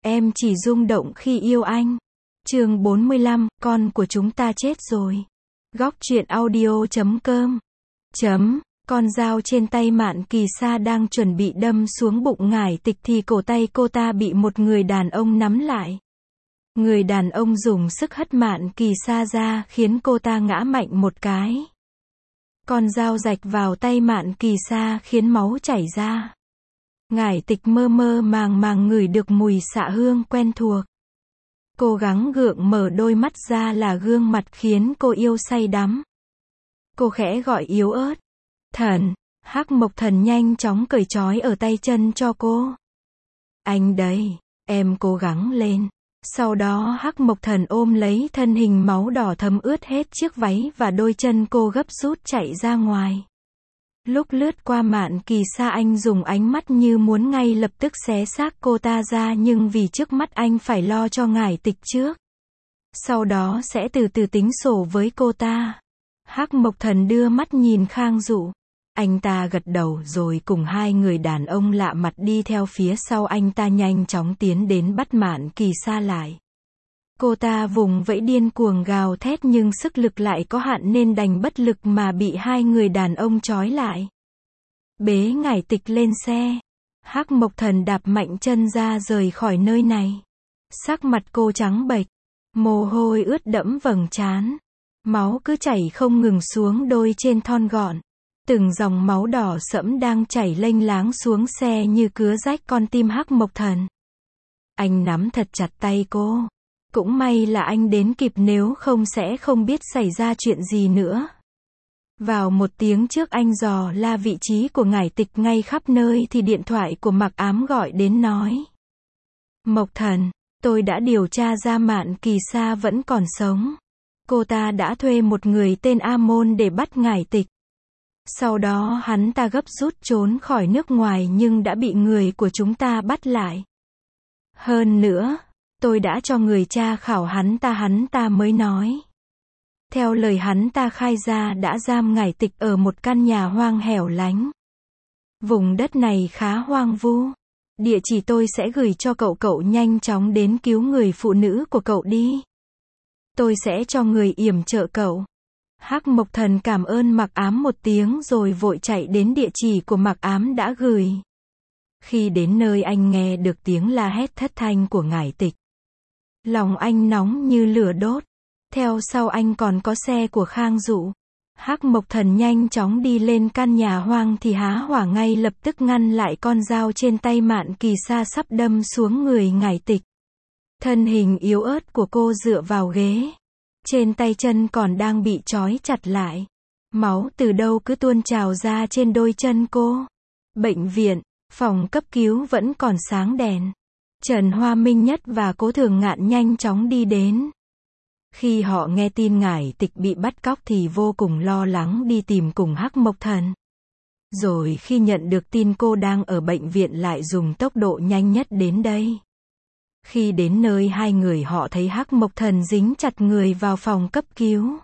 Em chỉ rung động khi yêu anh. Chương 45, con của chúng ta chết rồi. Góc truyện audio.com. Con dao trên tay Mạn Kỳ Sa đang chuẩn bị đâm xuống bụng Ngải Tịch thì cổ tay cô ta bị một người đàn ông nắm lại. Người đàn ông dùng sức hất Mạn Kỳ Sa ra khiến cô ta ngã mạnh một cái. Con dao rạch vào tay Mạn Kỳ Sa khiến máu chảy ra. Ngải Tịch mơ mơ màng màng ngửi được mùi xạ hương quen thuộc. Cố gắng gượng mở đôi mắt ra là gương mặt khiến cô yêu say đắm. Cô khẽ gọi yếu ớt. Thần. Hắc Mộc Thần nhanh chóng cởi trói ở tay chân cho cô. Anh đây, em cố gắng lên. Sau đó Hắc Mộc Thần ôm lấy thân hình máu đỏ thấm ướt hết chiếc váy và đôi chân cô gấp rút chạy ra ngoài. Lúc lướt qua Mạn Kỳ Sa anh dùng ánh mắt như muốn ngay lập tức xé xác cô ta ra, nhưng vì trước mắt anh phải lo cho Ngải Tịch trước. Sau đó sẽ từ từ tính sổ với cô ta. Hắc Mộc Thần đưa mắt nhìn Khang Dụ. Anh ta gật đầu rồi cùng hai người đàn ông lạ mặt đi theo phía sau anh ta nhanh chóng tiến đến bắt Mạn Kỳ Sa lại. Cô ta vùng vẫy điên cuồng gào thét nhưng sức lực lại có hạn nên đành bất lực mà bị hai người đàn ông trói lại. Bế Ngải Tịch lên xe. Hắc Mộc Thần đạp mạnh chân ra rời khỏi nơi này. Sắc mặt cô trắng bệch, mồ hôi ướt đẫm vầng trán. Máu cứ chảy không ngừng xuống đôi trên thon gọn. Từng dòng máu đỏ sẫm đang chảy lênh láng xuống xe như cứa rách con tim Hắc Mộc Thần. Anh nắm thật chặt tay cô. Cũng may là anh đến kịp, nếu không sẽ không biết xảy ra chuyện gì nữa. Vào một tiếng trước anh dò la vị trí của Ngải Tịch ngay khắp nơi thì điện thoại của Mạc Ám gọi đến nói. Mộc Thần, tôi đã điều tra ra Mạn Kỳ Sa vẫn còn sống. Cô ta đã thuê một người tên A Môn để bắt Ngải Tịch. Sau đó hắn ta gấp rút trốn khỏi nước ngoài nhưng đã bị người của chúng ta bắt lại. Hơn nữa, tôi đã cho người tra khảo hắn ta mới nói. Theo lời hắn ta khai ra đã giam Ngải Tịch ở một căn nhà hoang hẻo lánh. Vùng đất này khá hoang vu. Địa chỉ tôi sẽ gửi cho cậu nhanh chóng đến cứu người phụ nữ của cậu đi. Tôi sẽ cho người yểm trợ cậu. Hắc Mộc Thần cảm ơn Mạc Ám một tiếng rồi vội chạy đến địa chỉ của Mạc Ám đã gửi. Khi đến nơi anh nghe được tiếng la hét thất thanh của Ngải Tịch. Lòng anh nóng như lửa đốt. Theo sau anh còn có xe của Khang Dụ. Hắc Mộc Thần nhanh chóng đi lên căn nhà hoang thì há hỏa ngay lập tức ngăn lại con dao trên tay Mạn Kỳ Sa sắp đâm xuống người Ngải Tịch. Thân hình yếu ớt của cô dựa vào ghế. Trên tay chân còn đang bị trói chặt lại. Máu từ đâu cứ tuôn trào ra trên đôi chân cô. Bệnh viện, phòng cấp cứu vẫn còn sáng đèn. Trần Hoa Minh Nhất và Cố Thường Ngạn nhanh chóng đi đến. Khi họ nghe tin Ngải Tịch bị bắt cóc thì vô cùng lo lắng đi tìm cùng Hắc Mộc Thần. Rồi khi nhận được tin cô đang ở bệnh viện lại dùng tốc độ nhanh nhất đến đây. Khi đến nơi hai người họ thấy Hắc Mộc Thần dính chặt người vào phòng cấp cứu.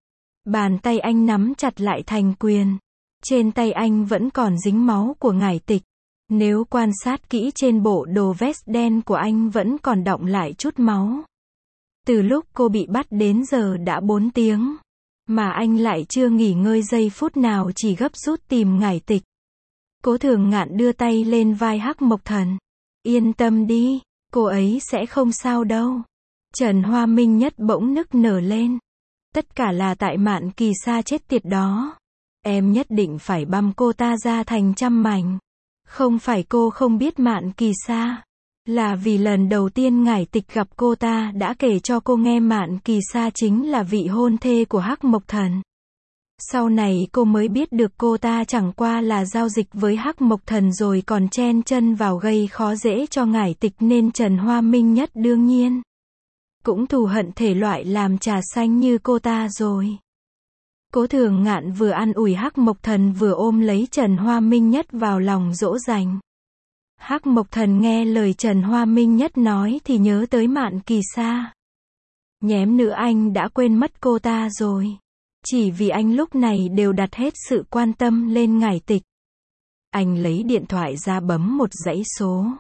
Bàn tay anh nắm chặt lại thành quyền. Trên tay anh vẫn còn dính máu của Ngải Tịch. Nếu quan sát kỹ trên bộ đồ vest đen của anh vẫn còn đọng lại chút máu. Từ lúc cô bị bắt đến giờ đã 4 tiếng. Mà anh lại chưa nghỉ ngơi giây phút nào, chỉ gấp rút tìm Ngải Tịch. Cố Thường Ngạn đưa tay lên vai Hắc Mộc Thần. Yên tâm đi, cô ấy sẽ không sao đâu. Trần Hoa Minh Nhất bỗng nức nở lên. Tất cả là tại Mạn Kỳ Sa chết tiệt đó. Em nhất định phải băm cô ta ra thành trăm mảnh. Không phải cô không biết Mạn Kỳ Sa. Là vì lần đầu tiên Ngải Tịch gặp cô ta đã kể cho cô nghe Mạn Kỳ Sa chính là vị hôn thê của Hắc Mộc Thần. Sau này cô mới biết được cô ta chẳng qua là giao dịch với Hắc Mộc Thần rồi còn chen chân vào gây khó dễ cho Ngải Tịch, nên Trần Hoa Minh Nhất đương nhiên cũng thù hận thể loại làm trà xanh như cô ta rồi. Cố Thường Ngạn vừa an ủi Hắc Mộc Thần vừa ôm lấy Trần Hoa Minh Nhất vào lòng dỗ dành. Hắc Mộc Thần nghe lời Trần Hoa Minh Nhất nói thì nhớ tới Mạn Kỳ Sa. Nhém nữa anh đã quên mất cô ta rồi. Chỉ vì anh lúc này đều đặt hết sự quan tâm lên Ngải Tịch. Anh lấy điện thoại ra bấm một dãy số.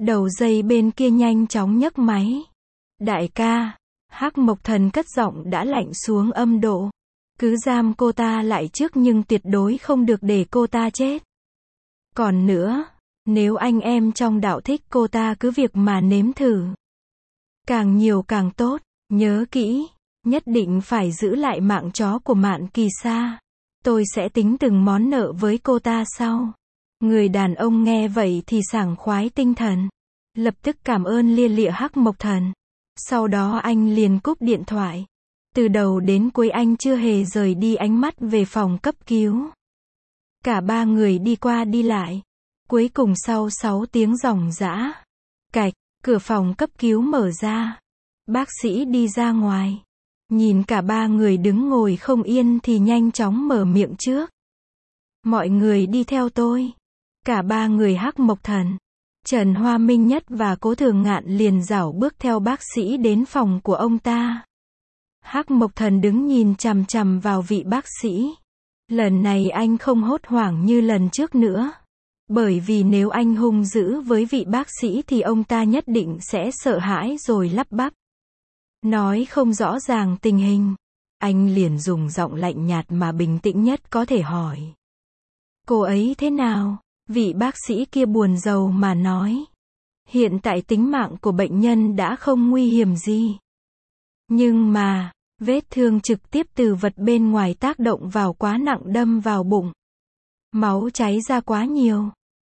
Đầu dây bên kia nhanh chóng nhấc máy. Đại ca, Hắc Mộc Thần cất giọng đã lạnh xuống âm độ. Cứ giam cô ta lại trước nhưng tuyệt đối không được để cô ta chết. Còn nữa, nếu anh em trong đạo thích cô ta cứ việc mà nếm thử. Càng nhiều càng tốt, nhớ kỹ, nhất định phải giữ lại mạng chó của Mạn Kỳ Sa. Tôi sẽ tính từng món nợ với cô ta sau. Người đàn ông nghe vậy thì sảng khoái tinh thần. Lập tức cảm ơn lia lịa Hắc Mộc Thần. Sau đó anh liền cúp điện thoại. Từ đầu đến cuối anh chưa hề rời đi ánh mắt về phòng cấp cứu. Cả ba người đi qua đi lại. Cuối cùng sau 6 tiếng ròng rã, cạch, cửa phòng cấp cứu mở ra. Bác sĩ đi ra ngoài. Nhìn cả ba người đứng ngồi không yên thì nhanh chóng mở miệng trước. Mọi người đi theo tôi. Cả ba người Hắc Mộc Thần, Trần Hoa Minh Nhất và Cố Thường Ngạn liền rảo bước theo bác sĩ đến phòng của ông ta. Hắc Mộc Thần đứng nhìn chằm chằm vào vị bác sĩ. Lần này anh không hốt hoảng như lần trước nữa. Bởi vì nếu anh hung dữ với vị bác sĩ thì ông ta nhất định sẽ sợ hãi rồi lắp bắp. Nói không rõ ràng tình hình. Anh liền dùng giọng lạnh nhạt mà bình tĩnh nhất có thể hỏi. Cô ấy thế nào? Vị bác sĩ kia buồn rầu mà nói. Hiện tại tính mạng của bệnh nhân đã không nguy hiểm gì. Nhưng mà, vết thương trực tiếp từ vật bên ngoài tác động vào quá nặng đâm vào bụng. Máu cháy ra quá nhiều.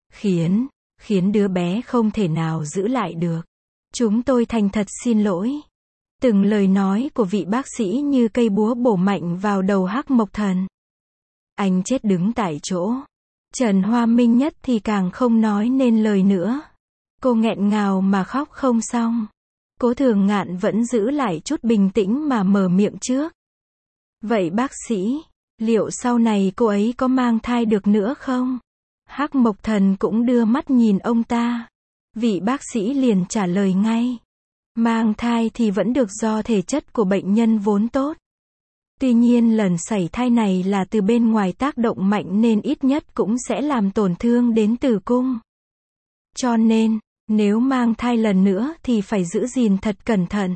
Khiến đứa bé không thể nào giữ lại được. Chúng tôi thành thật xin lỗi. Từng lời nói của vị bác sĩ như cây búa bổ mạnh vào đầu Hắc Mộc Thần. Anh chết đứng tại chỗ. Trần Hoa Minh Nhất thì càng không nói nên lời nữa. Cô nghẹn ngào mà khóc không xong. Cố Thường Ngạn vẫn giữ lại chút bình tĩnh mà mở miệng trước. Vậy bác sĩ, liệu sau này cô ấy có mang thai được nữa không? Hắc Mộc Thần cũng đưa mắt nhìn ông ta. Vị bác sĩ liền trả lời ngay. Mang thai thì vẫn được do thể chất của bệnh nhân vốn tốt. Tuy nhiên lần sảy thai này là từ bên ngoài tác động mạnh nên ít nhất cũng sẽ làm tổn thương đến tử cung. Cho nên, nếu mang thai lần nữa thì phải giữ gìn thật cẩn thận.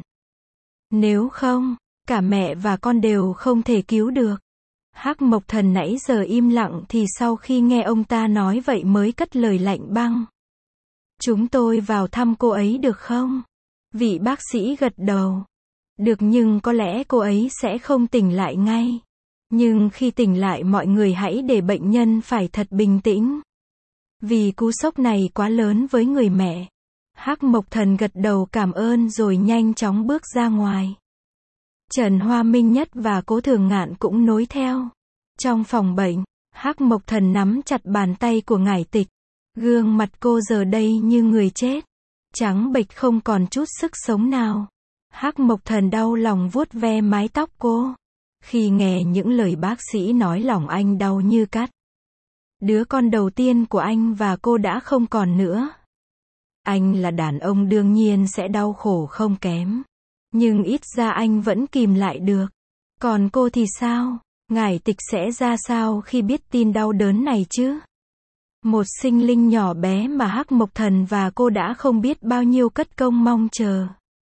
Nếu không, cả mẹ và con đều không thể cứu được. Hắc Mộc Thần nãy giờ im lặng thì sau khi nghe ông ta nói vậy mới cất lời lạnh băng. Chúng tôi vào thăm cô ấy được không? Vị bác sĩ gật đầu. Được, nhưng có lẽ cô ấy sẽ không tỉnh lại ngay. Nhưng khi tỉnh lại mọi người hãy để bệnh nhân phải thật bình tĩnh. Vì cú sốc này quá lớn với người mẹ. Hắc Mộc Thần gật đầu cảm ơn rồi nhanh chóng bước ra ngoài. Trần Hoa Minh Nhất và Cố Thường Ngạn cũng nối theo. Trong phòng bệnh, Hắc Mộc Thần nắm chặt bàn tay của Ngải Tịch. Gương mặt cô giờ đây như người chết. Trắng bệch không còn chút sức sống nào. Hắc Mộc Thần đau lòng vuốt ve mái tóc cô. Khi nghe những lời bác sĩ nói lòng anh đau như cắt. Đứa con đầu tiên của anh và cô đã không còn nữa. Anh là đàn ông đương nhiên sẽ đau khổ không kém. Nhưng ít ra anh vẫn kìm lại được. Còn cô thì sao? Ngải Tịch sẽ ra sao khi biết tin đau đớn này chứ? Một sinh linh nhỏ bé mà Hắc Mộc Thần và cô đã không biết bao nhiêu cất công mong chờ.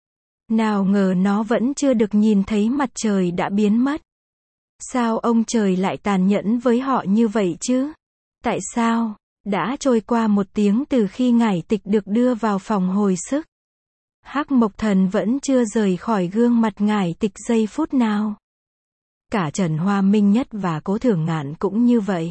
Nào ngờ nó vẫn chưa được nhìn thấy mặt trời đã biến mất. Sao ông trời lại tàn nhẫn với họ như vậy chứ? Tại sao? Đã trôi qua 1 tiếng từ khi Ngải Tịch được đưa vào phòng hồi sức. Hắc Mộc Thần vẫn chưa rời khỏi gương mặt Ngải Tịch giây phút nào. Cả Trần Hoa Minh Nhất và Cố Thường Ngạn cũng như vậy.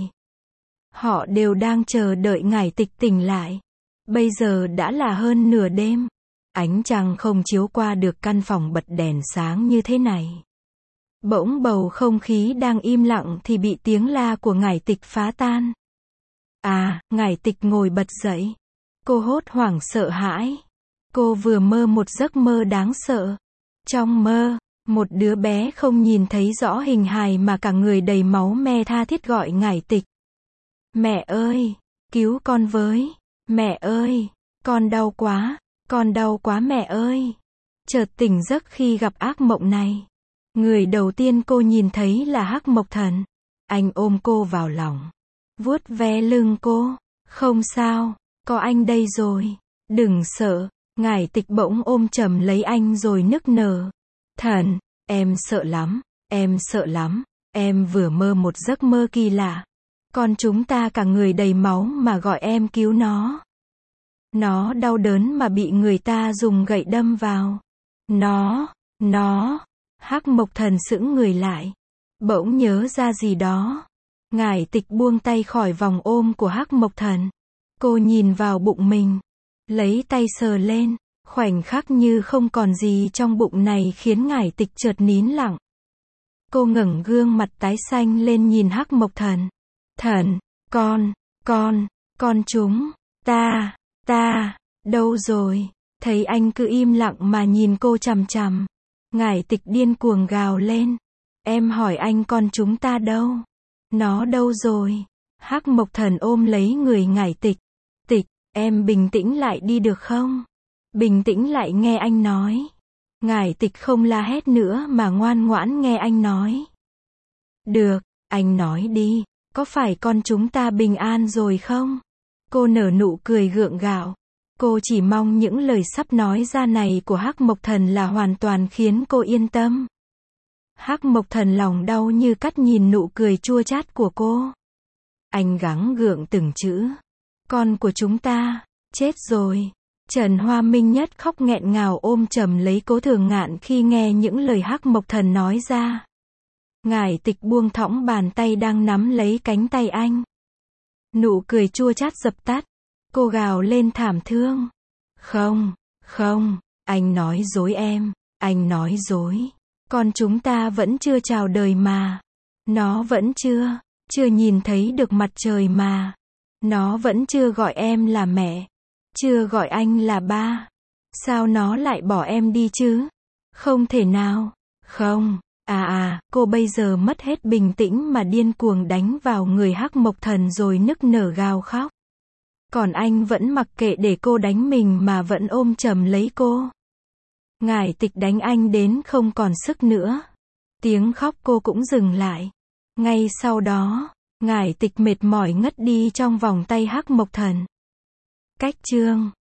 Họ đều đang chờ đợi Ngải Tịch tỉnh lại. Bây giờ đã là hơn nửa đêm. Ánh trăng không chiếu qua được căn phòng bật đèn sáng như thế này. Bỗng bầu không khí đang im lặng thì bị tiếng la của Ngải Tịch phá tan. Ngải Tịch ngồi bật dậy. Cô hốt hoảng sợ hãi. Cô vừa mơ một giấc mơ đáng sợ. Trong mơ, một đứa bé không nhìn thấy rõ hình hài mà cả người đầy máu me tha thiết gọi Ngải Tịch. Mẹ ơi, cứu con với. Mẹ ơi, con đau quá mẹ ơi. Chợt tỉnh giấc khi gặp ác mộng này. Người đầu tiên cô nhìn thấy là Hắc Mộc Thần. Anh ôm cô vào lòng. Vuốt ve lưng cô. Không sao, có anh đây rồi. Đừng sợ, Ngải Tịch bỗng ôm chầm lấy anh rồi nức nở. Thần, em sợ lắm, em sợ lắm, em vừa mơ một giấc mơ kỳ lạ. Con chúng ta cả người đầy máu mà gọi em cứu nó. Nó đau đớn mà bị người ta dùng gậy đâm vào. Nó, Hắc Mộc Thần sững người lại. Bỗng nhớ ra gì đó. Ngải Tịch buông tay khỏi vòng ôm của Hắc Mộc Thần. Cô nhìn vào bụng mình. Lấy tay sờ lên. Khoảnh khắc như không còn gì trong bụng này khiến Ngải Tịch chợt nín lặng. Cô ngẩng gương mặt tái xanh lên nhìn Hắc Mộc Thần. Thần, con chúng, ta, đâu rồi? Thấy anh cứ im lặng mà nhìn cô chằm chằm. Ngải Tịch điên cuồng gào lên. Em hỏi anh con chúng ta đâu? Nó đâu rồi? Hắc Mộc Thần ôm lấy người Ngải Tịch. Tịch, em bình tĩnh lại đi được không? Bình tĩnh lại nghe anh nói. Ngải Tịch không la hét nữa mà ngoan ngoãn nghe anh nói. Được, anh nói đi, có phải con chúng ta bình an rồi không? Cô nở nụ cười gượng gạo. Cô chỉ mong những lời sắp nói ra này của Hắc Mộc Thần là hoàn toàn khiến cô yên tâm. Hắc Mộc Thần lòng đau như cắt nhìn nụ cười chua chát của cô. Anh gắng gượng từng chữ. Con của chúng ta, chết rồi. Trần Hoa Minh Nhất khóc nghẹn ngào ôm chầm lấy Cố Thường Ngạn khi nghe những lời Hắc Mộc Thần nói ra. Ngải Tịch buông thõng bàn tay đang nắm lấy cánh tay anh. Nụ cười chua chát dập tắt. Cô gào lên thảm thương. Không, anh nói dối em, anh nói dối. Con chúng ta vẫn chưa chào đời mà. Nó vẫn chưa nhìn thấy được mặt trời mà. Nó vẫn chưa gọi em là mẹ. Chưa gọi anh là ba. Sao nó lại bỏ em đi chứ? Không thể nào. Không. Cô bây giờ mất hết bình tĩnh mà điên cuồng đánh vào người Hắc Mộc Thần rồi nức nở gào khóc. Còn anh vẫn mặc kệ để cô đánh mình mà vẫn ôm chầm lấy cô. Ngải Tịch đánh anh đến không còn sức nữa. Tiếng khóc cô cũng dừng lại. Ngay sau đó, Ngải Tịch mệt mỏi ngất đi trong vòng tay Hắc Mộc Thần. Cách chương